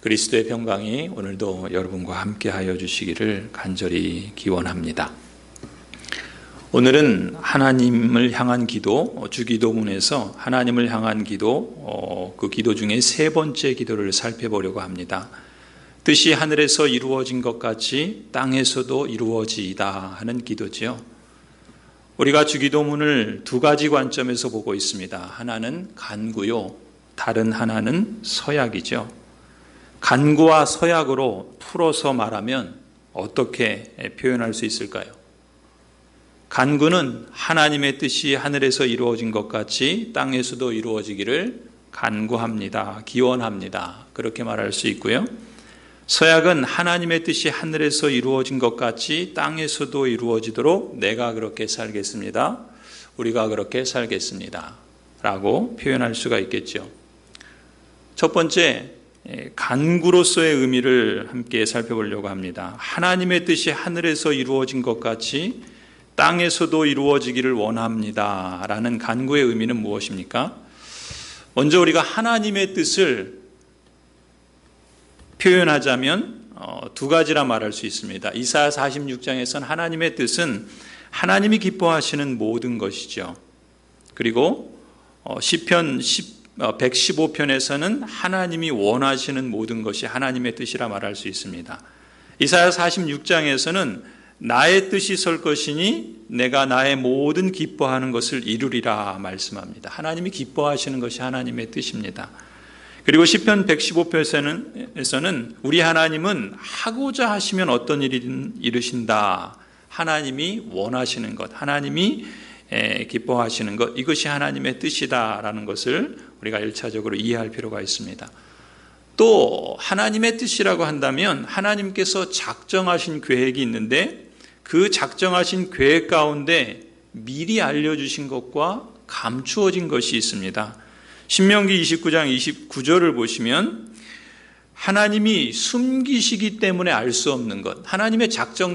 그리스도의 평강이 오늘도 여러분과 함께 하여 주시기를 간절히 기원합니다. 오늘은 하나님을 향한 기도, 주기도문에서 하나님을 향한 기도, 그 기도 중에 세 번째 기도를 살펴보려고 합니다. 뜻이 하늘에서 이루어진 것 같이 땅에서도 이루어지이다 하는 기도지요. 우리가 주기도문을 두 가지 관점에서 보고 있습니다. 하나는 간구요, 다른 하나는 서약이죠. 간구와 서약으로 풀어서 말하면 어떻게 표현할 수 있을까요? 간구는 하나님의 뜻이 하늘에서 이루어진 것 같이 땅에서도 이루어지기를 간구합니다. 기원합니다. 그렇게 말할 수 있고요. 서약은 하나님의 뜻이 하늘에서 이루어진 것 같이 땅에서도 이루어지도록 내가 그렇게 살겠습니다. 우리가 그렇게 살겠습니다. 라고 표현할 수가 있겠죠. 첫 번째, 간구로서의 의미를 함께 살펴보려고 합니다. 하나님의 뜻이 하늘에서 이루어진 것 같이 땅에서도 이루어지기를 원합니다. 라는 간구의 의미는 무엇입니까? 먼저 우리가 하나님의 뜻을 표현하자면 두 가지라 말할 수 있습니다. 이사야 46장에서는 하나님의 뜻은 하나님이 기뻐하시는 모든 것이죠. 그리고 시편 115편에서는 하나님이 원하시는 모든 것이 하나님의 뜻이라 말할 수 있습니다. 이사야 46장에서는 나의 뜻이 설 것이니 내가 나의 모든 기뻐하는 것을 이루리라 말씀합니다. 하나님이 기뻐하시는 것이 하나님의 뜻입니다. 그리고 시편 115편에서는 우리 하나님은 하고자 하시면 어떤 일이든 이루신다. 하나님이 원하시는 것, 하나님이 기뻐하시는 것, 이것이 하나님의 뜻이다라는 것을 우리가 1차적으로 이해할 필요가 있습니다. 또 하나님의 뜻이라고 한다면 하나님께서 작정하신 계획이 있는데 그 작정하신 계획 가운데 미리 알려주신 것과 감추어진 것이 있습니다. 신명기 29장 29절을 보시면 하나님이 숨기시기 때문에 알 수 없는 것, 하나님의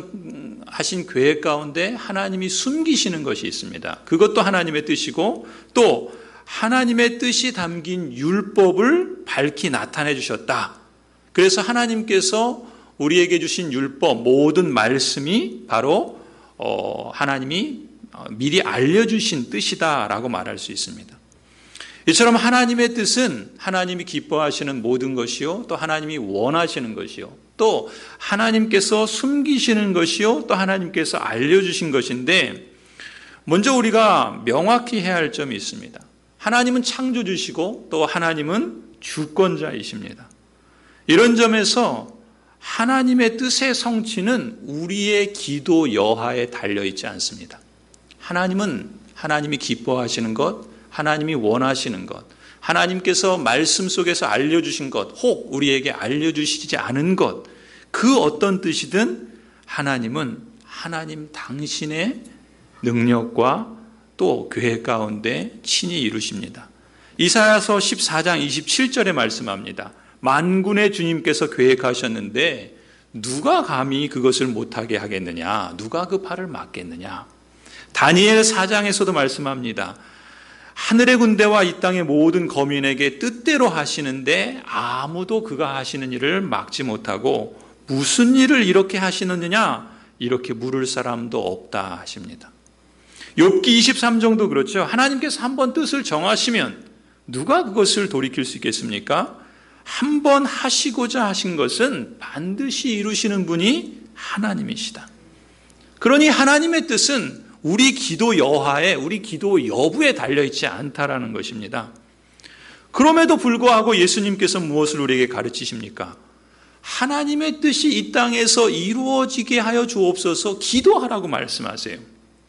작정하신 계획 가운데 하나님이 숨기시는 것이 있습니다. 그것도 하나님의 뜻이고 또 하나님의 뜻이 담긴 율법을 밝히 나타내 주셨다. 그래서 하나님께서 우리에게 주신 율법 모든 말씀이 바로 하나님이 미리 알려주신 뜻이다라고 말할 수 있습니다. 이처럼 하나님의 뜻은 하나님이 기뻐하시는 모든 것이요, 또 하나님이 원하시는 것이요, 또 하나님께서 숨기시는 것이요, 또 하나님께서 알려주신 것인데 먼저 우리가 명확히 해야 할 점이 있습니다. 하나님은 창조주시고 또 하나님은 주권자이십니다. 이런 점에서 하나님의 뜻의 성취는 우리의 기도 여하에 달려있지 않습니다. 하나님은 하나님이 기뻐하시는 것, 하나님이 원하시는 것, 하나님께서 말씀 속에서 알려주신 것, 혹 우리에게 알려주시지 않은 것, 그 어떤 뜻이든 하나님은 하나님 당신의 능력과 또 계획 가운데 친히 이루십니다. 이사야서 14장 27절에 말씀합니다. 만군의 주님께서 계획하셨는데 누가 감히 그것을 못하게 하겠느냐? 누가 그 팔을 막겠느냐? 다니엘 4장에서도 말씀합니다. 하늘의 군대와 이 땅의 모든 거민에게 뜻대로 하시는데 아무도 그가 하시는 일을 막지 못하고 무슨 일을 이렇게 하시느냐? 이렇게 물을 사람도 없다 하십니다. 욥기 23장도 그렇죠. 하나님께서 한번 뜻을 정하시면 누가 그것을 돌이킬 수 있겠습니까? 한번 하시고자 하신 것은 반드시 이루시는 분이 하나님이시다. 그러니 하나님의 뜻은 우리 기도 여하에, 우리 기도 여부에 달려있지 않다라는 것입니다. 그럼에도 불구하고 예수님께서 무엇을 우리에게 가르치십니까? 하나님의 뜻이 이 땅에서 이루어지게 하여 주옵소서 기도하라고 말씀하세요.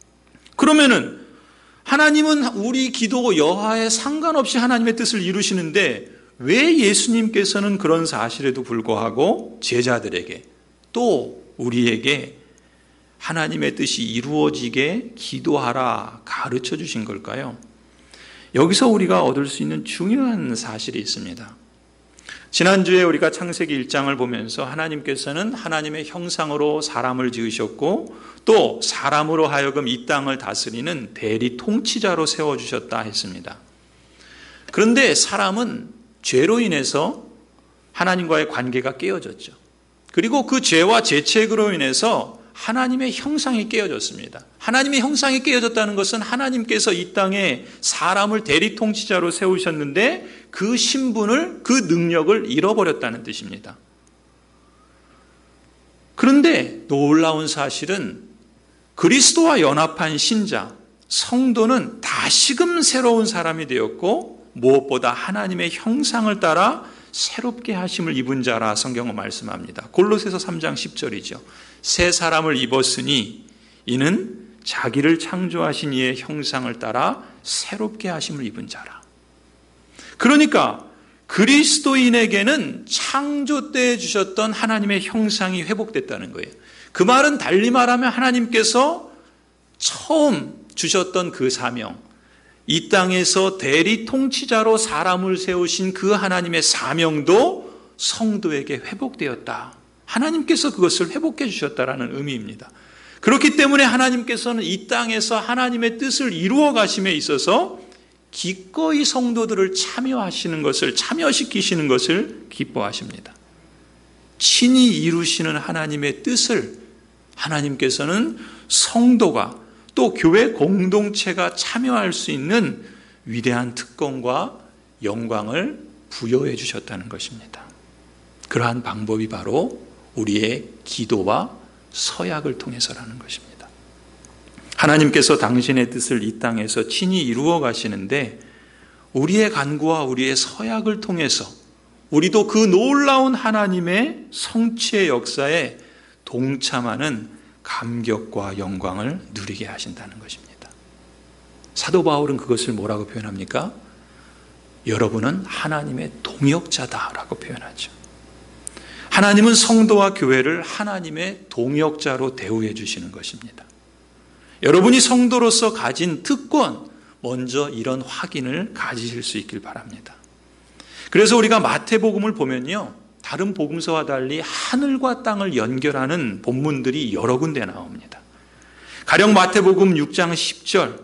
그러면은 하나님은 우리 기도 여하에 상관없이 하나님의 뜻을 이루시는데 왜 예수님께서는 그런 사실에도 불구하고 제자들에게 또 우리에게 하나님의 뜻이 이루어지게 기도하라 가르쳐 주신 걸까요? 여기서 우리가 얻을 수 있는 중요한 사실이 있습니다. 지난주에 우리가 창세기 1장을 보면서 하나님께서는 하나님의 형상으로 사람을 지으셨고 또 사람으로 하여금 이 땅을 다스리는 대리 통치자로 세워주셨다 했습니다. 그런데 사람은 죄로 인해서 하나님과의 관계가 깨어졌죠. 그리고 그 죄와 죄책으로 인해서 하나님의 형상이 깨어졌습니다. 하나님의 형상이 깨어졌다는 것은 하나님께서 이 땅에 사람을 대리통치자로 세우셨는데 그 신분을, 그 능력을 잃어버렸다는 뜻입니다. 그런데 놀라운 사실은 그리스도와 연합한 신자, 성도는 다시금 새로운 사람이 되었고 무엇보다 하나님의 형상을 따라 새롭게 하심을 입은 자라 성경은 말씀합니다. 골로새서 3장 10절이죠. 새 사람을 입었으니 이는 자기를 창조하신 이의 형상을 따라 새롭게 하심을 입은 자라. 그러니까 그리스도인에게는 창조 때 주셨던 하나님의 형상이 회복됐다는 거예요. 그 말은 달리 말하면 하나님께서 처음 주셨던 그 사명, 이 땅에서 대리 통치자로 사람을 세우신 그 하나님의 사명도 성도에게 회복되었다. 하나님께서 그것을 회복해 주셨다라는 의미입니다. 그렇기 때문에 하나님께서는 이 땅에서 하나님의 뜻을 이루어 가심에 있어서 기꺼이 성도들을 참여시키시는 것을 기뻐하십니다. 친히 이루시는 하나님의 뜻을 하나님께서는 성도가 또 교회 공동체가 참여할 수 있는 위대한 특권과 영광을 부여해 주셨다는 것입니다. 그러한 방법이 바로 우리의 기도와 서약을 통해서라는 것입니다. 하나님께서 당신의 뜻을 이 땅에서 친히 이루어 가시는데 우리의 간구와 우리의 서약을 통해서 우리도 그 놀라운 하나님의 성취의 역사에 동참하는 감격과 영광을 누리게 하신다는 것입니다. 사도 바울은 그것을 뭐라고 표현합니까? 여러분은 하나님의 동역자다라고 표현하죠. 하나님은 성도와 교회를 하나님의 동역자로 대우해 주시는 것입니다. 여러분이 성도로서 가진 특권, 먼저 이런 확인을 가지실 수 있길 바랍니다. 그래서 우리가 마태복음을 보면요, 다른 복음서와 달리 하늘과 땅을 연결하는 본문들이 여러 군데 나옵니다. 가령 마태복음 6장 10절,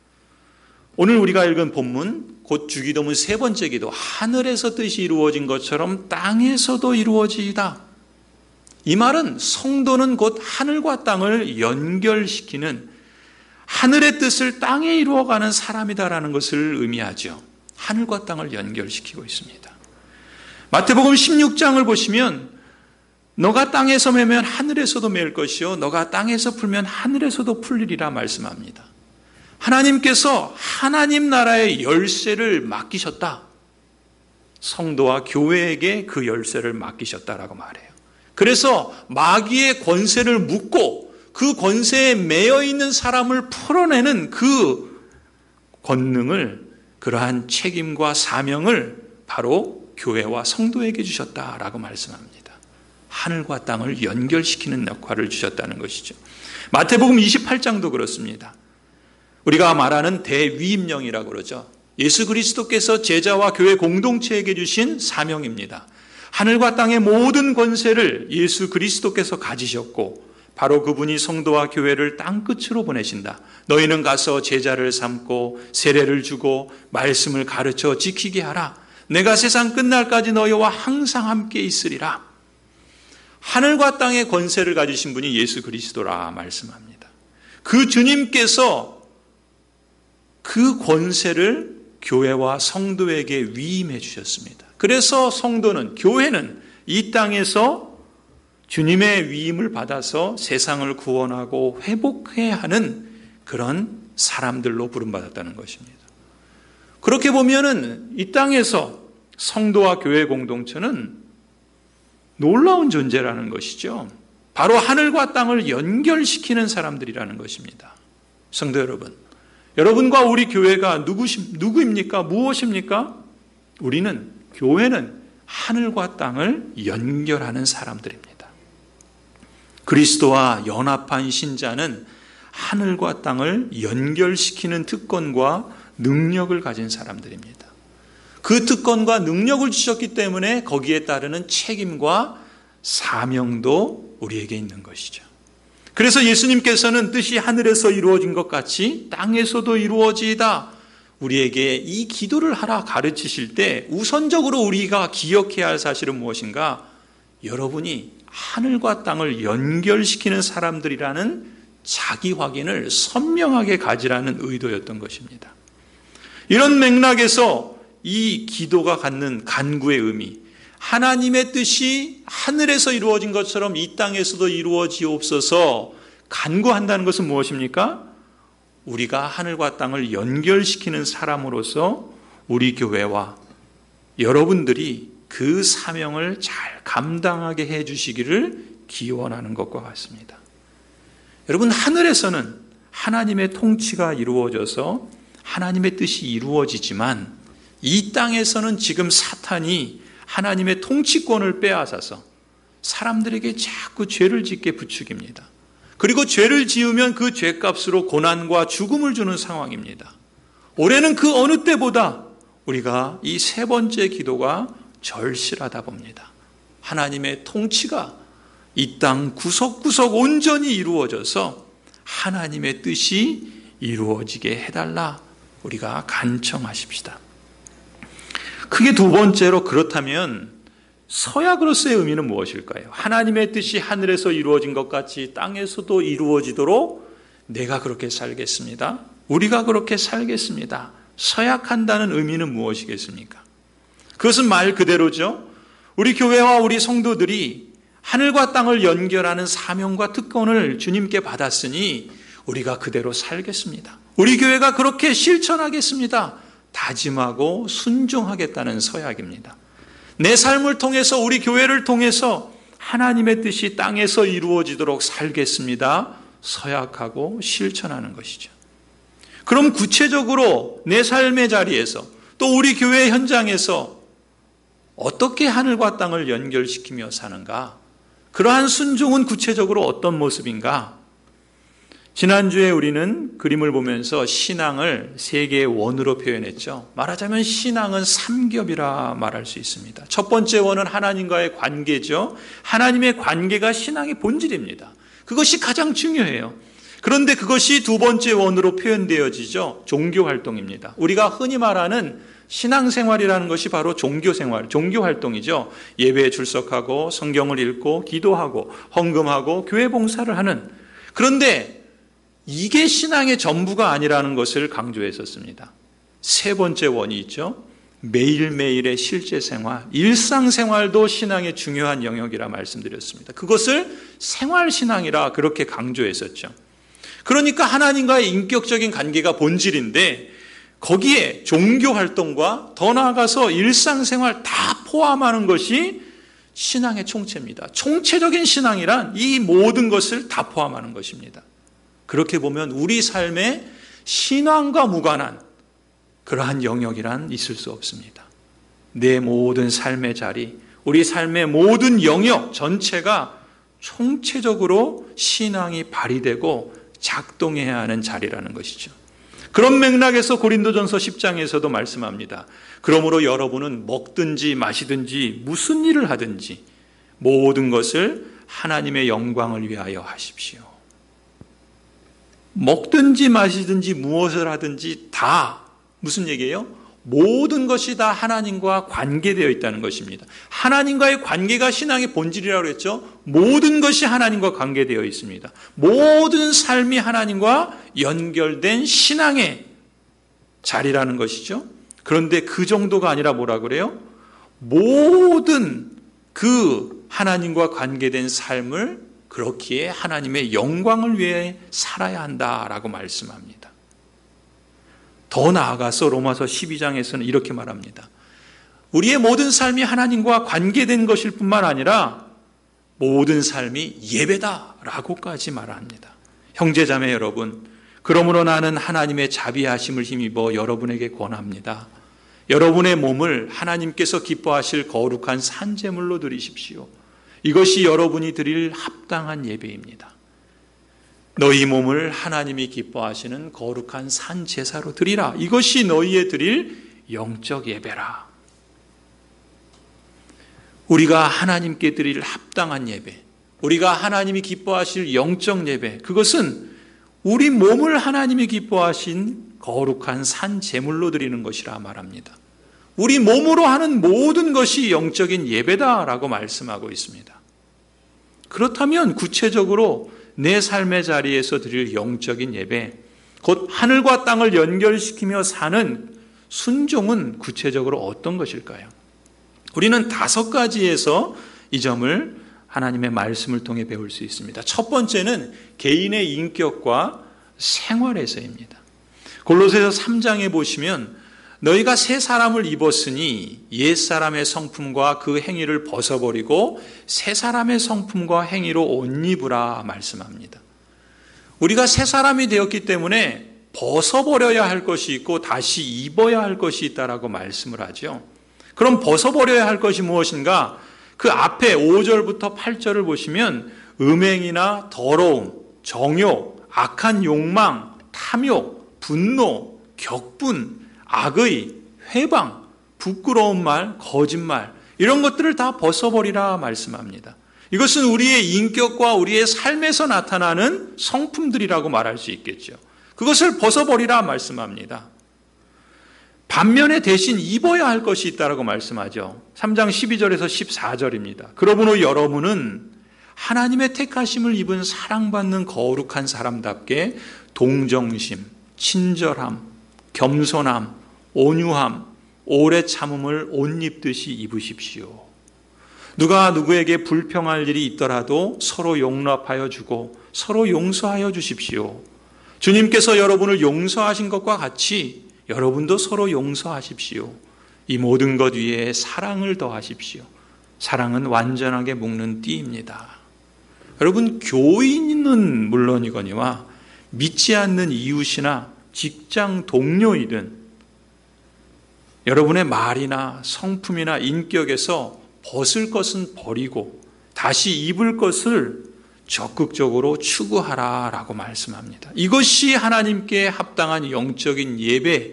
오늘 우리가 읽은 본문, 곧 주기도문 세 번째 기도, 하늘에서 뜻이 이루어진 것처럼 땅에서도 이루어지이다. 이 말은 성도는 곧 하늘과 땅을 연결시키는, 하늘의 뜻을 땅에 이루어가는 사람이다라는 것을 의미하죠. 하늘과 땅을 연결시키고 있습니다. 마태복음 16장을 보시면 너가 땅에서 매면 하늘에서도 매일 것이요 너가 땅에서 풀면 하늘에서도 풀리리라 말씀합니다. 하나님께서 하나님 나라의 열쇠를 맡기셨다. 성도와 교회에게 그 열쇠를 맡기셨다라고 말해요. 그래서 마귀의 권세를 묶고 그 권세에 매여 있는 사람을 풀어내는 그 권능을, 그러한 책임과 사명을 바로 교회와 성도에게 주셨다라고 말씀합니다. 하늘과 땅을 연결시키는 역할을 주셨다는 것이죠. 마태복음 28장도 그렇습니다. 우리가 말하는 대위임령이라고 그러죠. 예수 그리스도께서 제자와 교회 공동체에게 주신 사명입니다. 하늘과 땅의 모든 권세를 예수 그리스도께서 가지셨고 바로 그분이 성도와 교회를 땅끝으로 보내신다. 너희는 가서 제자를 삼고 세례를 주고 말씀을 가르쳐 지키게 하라. 내가 세상 끝날까지 너희와 항상 함께 있으리라. 하늘과 땅의 권세를 가지신 분이 예수 그리스도라 말씀합니다. 그 주님께서 그 권세를 교회와 성도에게 위임해 주셨습니다. 그래서 성도는, 교회는 이 땅에서 주님의 위임을 받아서 세상을 구원하고 회복해야 하는 그런 사람들로 부름받았다는 것입니다. 그렇게 보면은 이 땅에서 성도와 교회 공동체는 놀라운 존재라는 것이죠. 바로 하늘과 땅을 연결시키는 사람들이라는 것입니다. 성도 여러분, 여러분과 우리 교회가 누구입니까? 무엇입니까? 우리는, 교회는 하늘과 땅을 연결하는 사람들입니다. 그리스도와 연합한 신자는 하늘과 땅을 연결시키는 특권과 능력을 가진 사람들입니다. 그 특권과 능력을 주셨기 때문에 거기에 따르는 책임과 사명도 우리에게 있는 것이죠. 그래서 예수님께서는 뜻이 하늘에서 이루어진 것 같이 땅에서도 이루어지이다. 우리에게 이 기도를 하라 가르치실 때 우선적으로 우리가 기억해야 할 사실은 무엇인가? 여러분이 하늘과 땅을 연결시키는 사람들이라는 자기 확인을 선명하게 가지라는 의도였던 것입니다. 이런 맥락에서 이 기도가 갖는 간구의 의미, 하나님의 뜻이 하늘에서 이루어진 것처럼 이 땅에서도 이루어지옵소서 간구한다는 것은 무엇입니까? 우리가 하늘과 땅을 연결시키는 사람으로서 우리 교회와 여러분들이 그 사명을 잘 감당하게 해 주시기를 기원하는 것과 같습니다. 여러분, 하늘에서는 하나님의 통치가 이루어져서 하나님의 뜻이 이루어지지만 이 땅에서는 지금 사탄이 하나님의 통치권을 빼앗아서 사람들에게 자꾸 죄를 짓게 부추깁니다. 그리고 죄를 지으면 그 죄값으로 고난과 죽음을 주는 상황입니다. 올해는 그 어느 때보다 우리가 이 세 번째 기도가 절실하다 봅니다. 하나님의 통치가 이 땅 구석구석 온전히 이루어져서 하나님의 뜻이 이루어지게 해달라 우리가 간청하십시다. 크게 두 번째로, 그렇다면 서약으로서의 의미는 무엇일까요? 하나님의 뜻이 하늘에서 이루어진 것 같이 땅에서도 이루어지도록 내가 그렇게 살겠습니다. 우리가 그렇게 살겠습니다. 서약한다는 의미는 무엇이겠습니까? 그것은 말 그대로죠. 우리 교회와 우리 성도들이 하늘과 땅을 연결하는 사명과 특권을 주님께 받았으니 우리가 그대로 살겠습니다. 우리 교회가 그렇게 실천하겠습니다. 다짐하고 순종하겠다는 서약입니다. 내 삶을 통해서, 우리 교회를 통해서 하나님의 뜻이 땅에서 이루어지도록 살겠습니다. 서약하고 실천하는 것이죠. 그럼 구체적으로 내 삶의 자리에서, 또 우리 교회 현장에서 어떻게 하늘과 땅을 연결시키며 사는가? 그러한 순종은 구체적으로 어떤 모습인가? 지난주에 우리는 그림을 보면서 신앙을 세 개의 원으로 표현했죠. 말하자면 신앙은 삼겹이라 말할 수 있습니다. 첫 번째 원은 하나님과의 관계죠. 하나님의 관계가 신앙의 본질입니다. 그것이 가장 중요해요. 그런데 그것이 두 번째 원으로 표현되어지죠. 종교활동입니다. 우리가 흔히 말하는 신앙생활이라는 것이 바로 종교생활, 종교활동이죠. 예배에 출석하고 성경을 읽고 기도하고 헌금하고 교회 봉사를 하는, 그런데 이게 신앙의 전부가 아니라는 것을 강조했었습니다. 세 번째 원이 있죠. 매일매일의 실제 생활, 일상생활도 신앙의 중요한 영역이라 말씀드렸습니다. 그것을 생활신앙이라 그렇게 강조했었죠. 그러니까 하나님과의 인격적인 관계가 본질인데 거기에 종교활동과 더 나아가서 일상생활 다 포함하는 것이 신앙의 총체입니다. 총체적인 신앙이란 이 모든 것을 다 포함하는 것입니다. 그렇게 보면 우리 삶에 신앙과 무관한 그러한 영역이란 있을 수 없습니다. 내 모든 삶의 자리, 우리 삶의 모든 영역 전체가 총체적으로 신앙이 발휘되고 작동해야 하는 자리라는 것이죠. 그런 맥락에서 고린도전서 10장에서도 말씀합니다. 그러므로 여러분은 먹든지 마시든지 무슨 일을 하든지 모든 것을 하나님의 영광을 위하여 하십시오. 먹든지 마시든지 무엇을 하든지 다 무슨 얘기예요? 모든 것이 다 하나님과 관계되어 있다는 것입니다. 하나님과의 관계가 신앙의 본질이라고 했죠. 모든 것이 하나님과 관계되어 있습니다. 모든 삶이 하나님과 연결된 신앙의 자리라는 것이죠. 그런데 그 정도가 아니라 뭐라 그래요? 모든 그 하나님과 관계된 삶을 그렇기에 하나님의 영광을 위해 살아야 한다라고 말씀합니다. 더 나아가서 로마서 12장에서는 이렇게 말합니다. 우리의 모든 삶이 하나님과 관계된 것일 뿐만 아니라 모든 삶이 예배다라고까지 말합니다. 형제자매 여러분, 그러므로 나는 하나님의 자비하심을 힘입어 여러분에게 권합니다. 여러분의 몸을 하나님께서 기뻐하실 거룩한 산제물로 드리십시오. 이것이 여러분이 드릴 합당한 예배입니다. 너희 몸을 하나님이 기뻐하시는 거룩한 산 제사로 드리라. 이것이 너희의 드릴 영적 예배라. 우리가 하나님께 드릴 합당한 예배, 우리가 하나님이 기뻐하실 영적 예배, 그것은 우리 몸을 하나님이 기뻐하신 거룩한 산 제물로 드리는 것이라 말합니다. 우리 몸으로 하는 모든 것이 영적인 예배다라고 말씀하고 있습니다. 그렇다면 구체적으로 내 삶의 자리에서 드릴 영적인 예배, 곧 하늘과 땅을 연결시키며 사는 순종은 구체적으로 어떤 것일까요? 우리는 5가지에서 이 점을 하나님의 말씀을 통해 배울 수 있습니다. 첫 번째는 개인의 인격과 생활에서입니다. 골로새서 3장에 보시면 너희가 새 사람을 입었으니 옛사람의 성품과 그 행위를 벗어버리고 새 사람의 성품과 행위로 옷 입으라 말씀합니다. 우리가 새 사람이 되었기 때문에 벗어버려야 할 것이 있고 다시 입어야 할 것이 있다라고 말씀을 하죠. 그럼 벗어버려야 할 것이 무엇인가? 그 앞에 5절부터 8절을 보시면 음행이나 더러움, 정욕, 악한 욕망, 탐욕, 분노, 격분, 악의, 회방, 부끄러운 말, 거짓말 이런 것들을 다 벗어버리라 말씀합니다. 이것은 우리의 인격과 우리의 삶에서 나타나는 성품들이라고 말할 수 있겠죠. 그것을 벗어버리라 말씀합니다. 반면에 대신 입어야 할 것이 있다고 말씀하죠. 3장 12절에서 14절입니다. 그러므로 여러분은 하나님의 택하심을 입은 사랑받는 거룩한 사람답게 동정심, 친절함, 겸손함, 온유함, 오래 참음을 옷 입듯이 입으십시오. 누가 누구에게 불평할 일이 있더라도 서로 용납하여 주고 서로 용서하여 주십시오. 주님께서 여러분을 용서하신 것과 같이 여러분도 서로 용서하십시오. 이 모든 것 위에 사랑을 더하십시오. 사랑은 완전하게 묶는 띠입니다. 여러분, 교인은 물론이거니와 믿지 않는 이웃이나 직장 동료이든 여러분의 말이나 성품이나 인격에서 벗을 것은 버리고 다시 입을 것을 적극적으로 추구하라라고 말씀합니다. 이것이 하나님께 합당한 영적인 예배,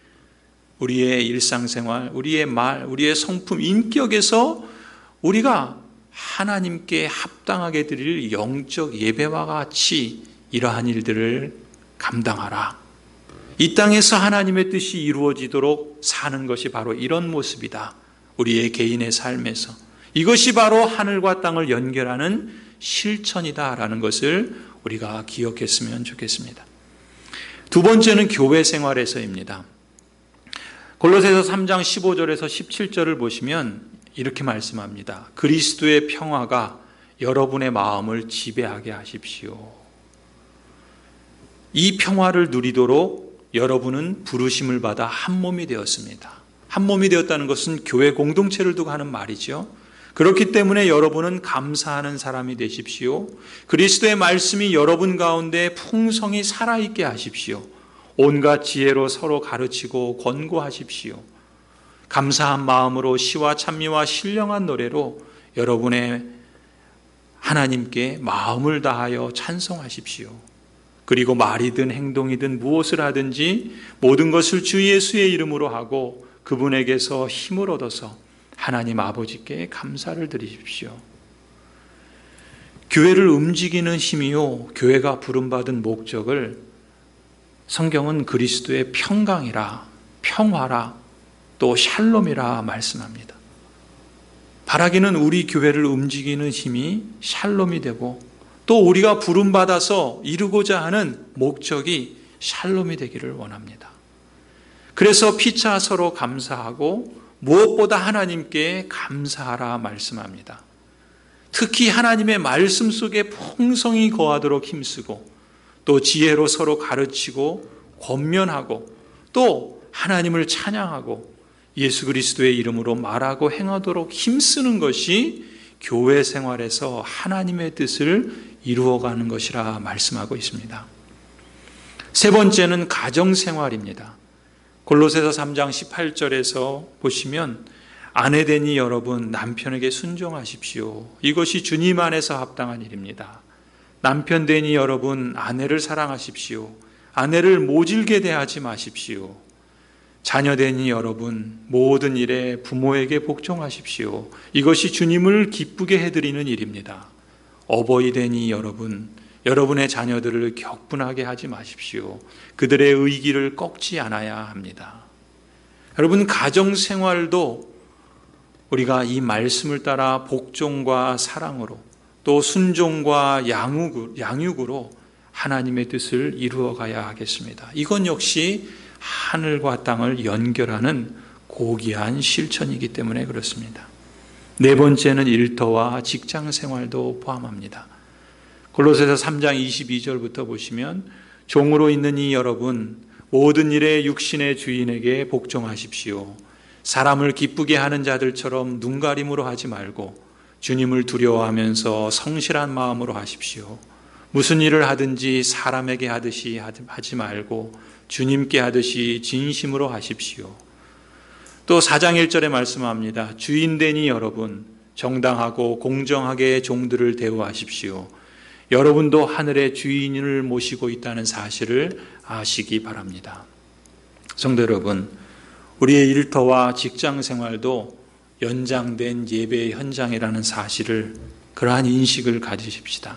우리의 일상생활, 우리의 말, 우리의 성품, 인격에서 우리가 하나님께 합당하게 드릴 영적 예배와 같이 이러한 일들을 감당하라. 이 땅에서 하나님의 뜻이 이루어지도록 사는 것이 바로 이런 모습이다. 우리의 개인의 삶에서. 이것이 바로 하늘과 땅을 연결하는 실천이다라는 것을 우리가 기억했으면 좋겠습니다. 두 번째는 교회 생활에서입니다. 골로새서 3장 15절에서 17절을 보시면 이렇게 말씀합니다. 그리스도의 평화가 여러분의 마음을 지배하게 하십시오. 이 평화를 누리도록 여러분은 부르심을 받아 한 몸이 되었습니다. 한 몸이 되었다는 것은 교회 공동체를 두고 하는 말이죠. 그렇기 때문에 여러분은 감사하는 사람이 되십시오. 그리스도의 말씀이 여러분 가운데 풍성히 살아있게 하십시오. 온갖 지혜로 서로 가르치고 권고하십시오. 감사한 마음으로 시와 찬미와 신령한 노래로 여러분의 하나님께 마음을 다하여 찬송하십시오. 그리고 말이든 행동이든 무엇을 하든지 모든 것을 주 예수의 이름으로 하고 그분에게서 힘을 얻어서 하나님 아버지께 감사를 드리십시오. 교회를 움직이는 힘이요, 교회가 부름받은 목적을 성경은 그리스도의 평강이라, 평화라, 또 샬롬이라 말씀합니다. 바라기는 우리 교회를 움직이는 힘이 샬롬이 되고 또 우리가 부름받아서 이루고자 하는 목적이 샬롬이 되기를 원합니다. 그래서 피차 서로 감사하고 무엇보다 하나님께 감사하라 말씀합니다. 특히 하나님의 말씀 속에 풍성히 거하도록 힘쓰고 또 지혜로 서로 가르치고 권면하고 또 하나님을 찬양하고 예수 그리스도의 이름으로 말하고 행하도록 힘쓰는 것이 교회 생활에서 하나님의 뜻을 이루어가는 것이라 말씀하고 있습니다. 세 번째는 가정생활입니다. 골로새서 3장 18절에서 보시면 아내되니 여러분 남편에게 순종하십시오. 이것이 주님 안에서 합당한 일입니다. 남편되니 여러분 아내를 사랑하십시오. 아내를 모질게 대하지 마십시오. 자녀되니 여러분 모든 일에 부모에게 복종하십시오. 이것이 주님을 기쁘게 해드리는 일입니다. 어버이 되니 여러분 여러분의 자녀들을 격분하게 하지 마십시오. 그들의 의기를 꺾지 않아야 합니다. 여러분, 가정생활도 우리가 이 말씀을 따라 복종과 사랑으로 또 순종과 양육으로 하나님의 뜻을 이루어 가야 하겠습니다. 이건 역시 하늘과 땅을 연결하는 고귀한 실천이기 때문에 그렇습니다. 네 번째는 일터와 직장생활도 포함합니다. 골로새서 3장 22절부터 보시면 종으로 있는 이 여러분 모든 일에 육신의 주인에게 복종하십시오. 사람을 기쁘게 하는 자들처럼 눈가림으로 하지 말고 주님을 두려워하면서 성실한 마음으로 하십시오. 무슨 일을 하든지 사람에게 하듯이 하지 말고 주님께 하듯이 진심으로 하십시오. 또 4장 1절에 말씀합니다. 주인되니 여러분 정당하고 공정하게 종들을 대우하십시오. 여러분도 하늘의 주인을 모시고 있다는 사실을 아시기 바랍니다. 성도 여러분, 우리의 일터와 직장 생활도 연장된 예배의 현장이라는 사실을, 그러한 인식을 가지십시다.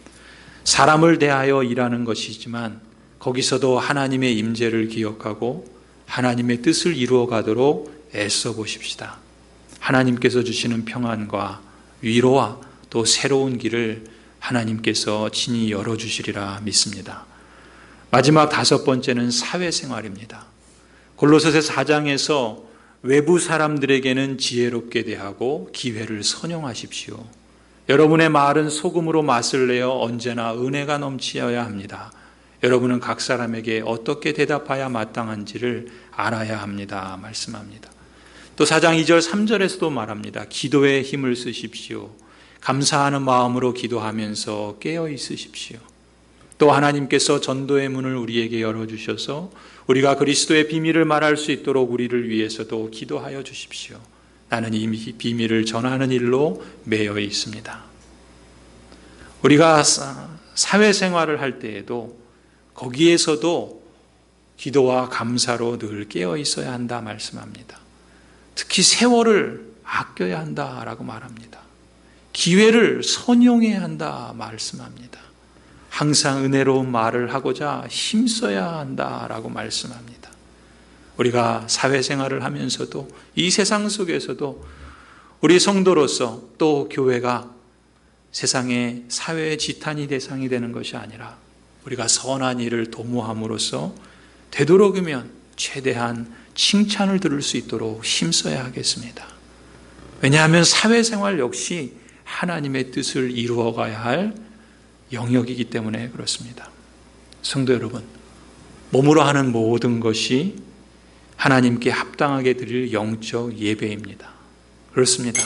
사람을 대하여 일하는 것이지만 거기서도 하나님의 임재를 기억하고 하나님의 뜻을 이루어 가도록 애써 보십시다. 하나님께서 주시는 평안과 위로와 또 새로운 길을 하나님께서 친히 열어주시리라 믿습니다. 마지막 5번째는 사회생활입니다. 골로새서 4장에서 외부 사람들에게는 지혜롭게 대하고 기회를 선용하십시오. 여러분의 말은 소금으로 맛을 내어 언제나 은혜가 넘치어야 합니다. 여러분은 각 사람에게 어떻게 대답해야 마땅한지를 알아야 합니다. 말씀합니다. 또 4장 2절 3절에서도 말합니다. 기도에 힘을 쓰십시오. 감사하는 마음으로 기도하면서 깨어 있으십시오. 또 하나님께서 전도의 문을 우리에게 열어주셔서 우리가 그리스도의 비밀을 말할 수 있도록 우리를 위해서도 기도하여 주십시오. 나는 이 비밀을 전하는 일로 매여 있습니다. 우리가 사회생활을 할 때에도 거기에서도 기도와 감사로 늘 깨어 있어야 한다 말씀합니다. 특히 세월을 아껴야 한다라고 말합니다. 기회를 선용해야 한다 말씀합니다. 항상 은혜로운 말을 하고자 힘써야 한다라고 말씀합니다. 우리가 사회생활을 하면서도 이 세상 속에서도 우리 성도로서 또 교회가 세상의 사회의 지탄이 대상이 되는 것이 아니라 우리가 선한 일을 도모함으로써 되도록이면 최대한 칭찬을 들을 수 있도록 힘써야 하겠습니다. 왜냐하면 사회생활 역시 하나님의 뜻을 이루어가야 할 영역이기 때문에 그렇습니다. 성도 여러분, 몸으로 하는 모든 것이 하나님께 합당하게 드릴 영적 예배입니다. 그렇습니다.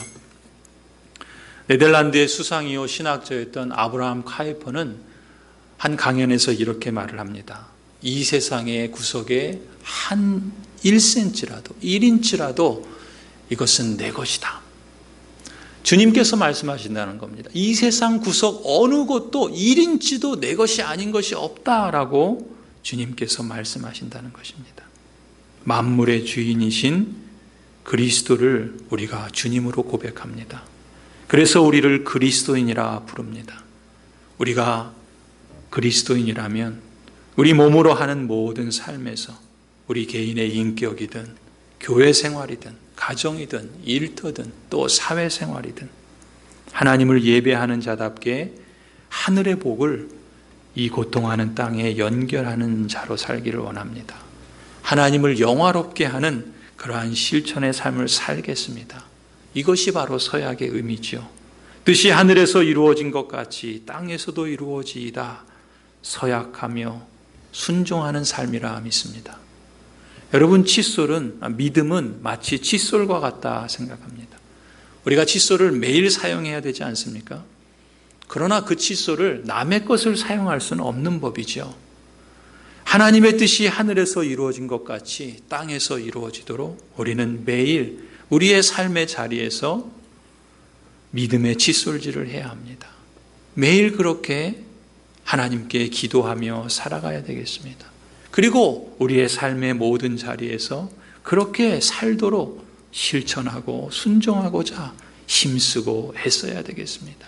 네덜란드의 수상이요 신학자였던 아브라함 카이퍼는 한 강연에서 이렇게 말을 합니다. 이 세상의 구석에 한 1cm라도 1인치라도 이것은 내 것이다. 주님께서 말씀하신다는 겁니다. 이 세상 구석 어느 곳도 1인치도 내 것이 아닌 것이 없다라고 주님께서 말씀하신다는 것입니다. 만물의 주인이신 그리스도를 우리가 주님으로 고백합니다. 그래서 우리를 그리스도인이라 부릅니다. 우리가 그리스도인이라면 우리 몸으로 하는 모든 삶에서 우리 개인의 인격이든 교회 생활이든 가정이든 일터든 또 사회생활이든 하나님을 예배하는 자답게 하늘의 복을 이 고통하는 땅에 연결하는 자로 살기를 원합니다. 하나님을 영화롭게 하는 그러한 실천의 삶을 살겠습니다. 이것이 바로 서약의 의미지요. 뜻이 하늘에서 이루어진 것 같이 땅에서도 이루어지이다. 서약하며 순종하는 삶이라 믿습니다. 여러분, 믿음은 마치 칫솔과 같다 생각합니다. 우리가 칫솔을 매일 사용해야 되지 않습니까? 그러나 그 칫솔을 남의 것을 사용할 수는 없는 법이죠. 하나님의 뜻이 하늘에서 이루어진 것 같이 땅에서 이루어지도록 우리는 매일 우리의 삶의 자리에서 믿음의 칫솔질을 해야 합니다. 매일 그렇게 하나님께 기도하며 살아가야 되겠습니다. 그리고 우리의 삶의 모든 자리에서 그렇게 살도록 실천하고 순종하고자 힘쓰고 애써야 되겠습니다.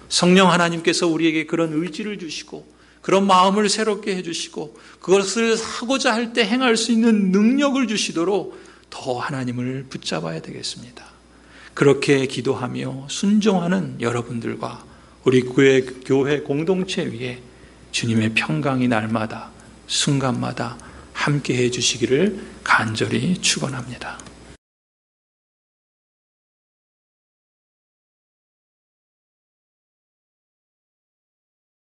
성령 하나님께서 우리에게 그런 의지를 주시고 그런 마음을 새롭게 해주시고 그것을 하고자 할 때 행할 수 있는 능력을 주시도록 더 하나님을 붙잡아야 되겠습니다. 그렇게 기도하며 순종하는 여러분들과 우리 교회 공동체 위에 주님의 평강이 날마다 순간마다 함께 해주시기를 간절히 축원합니다.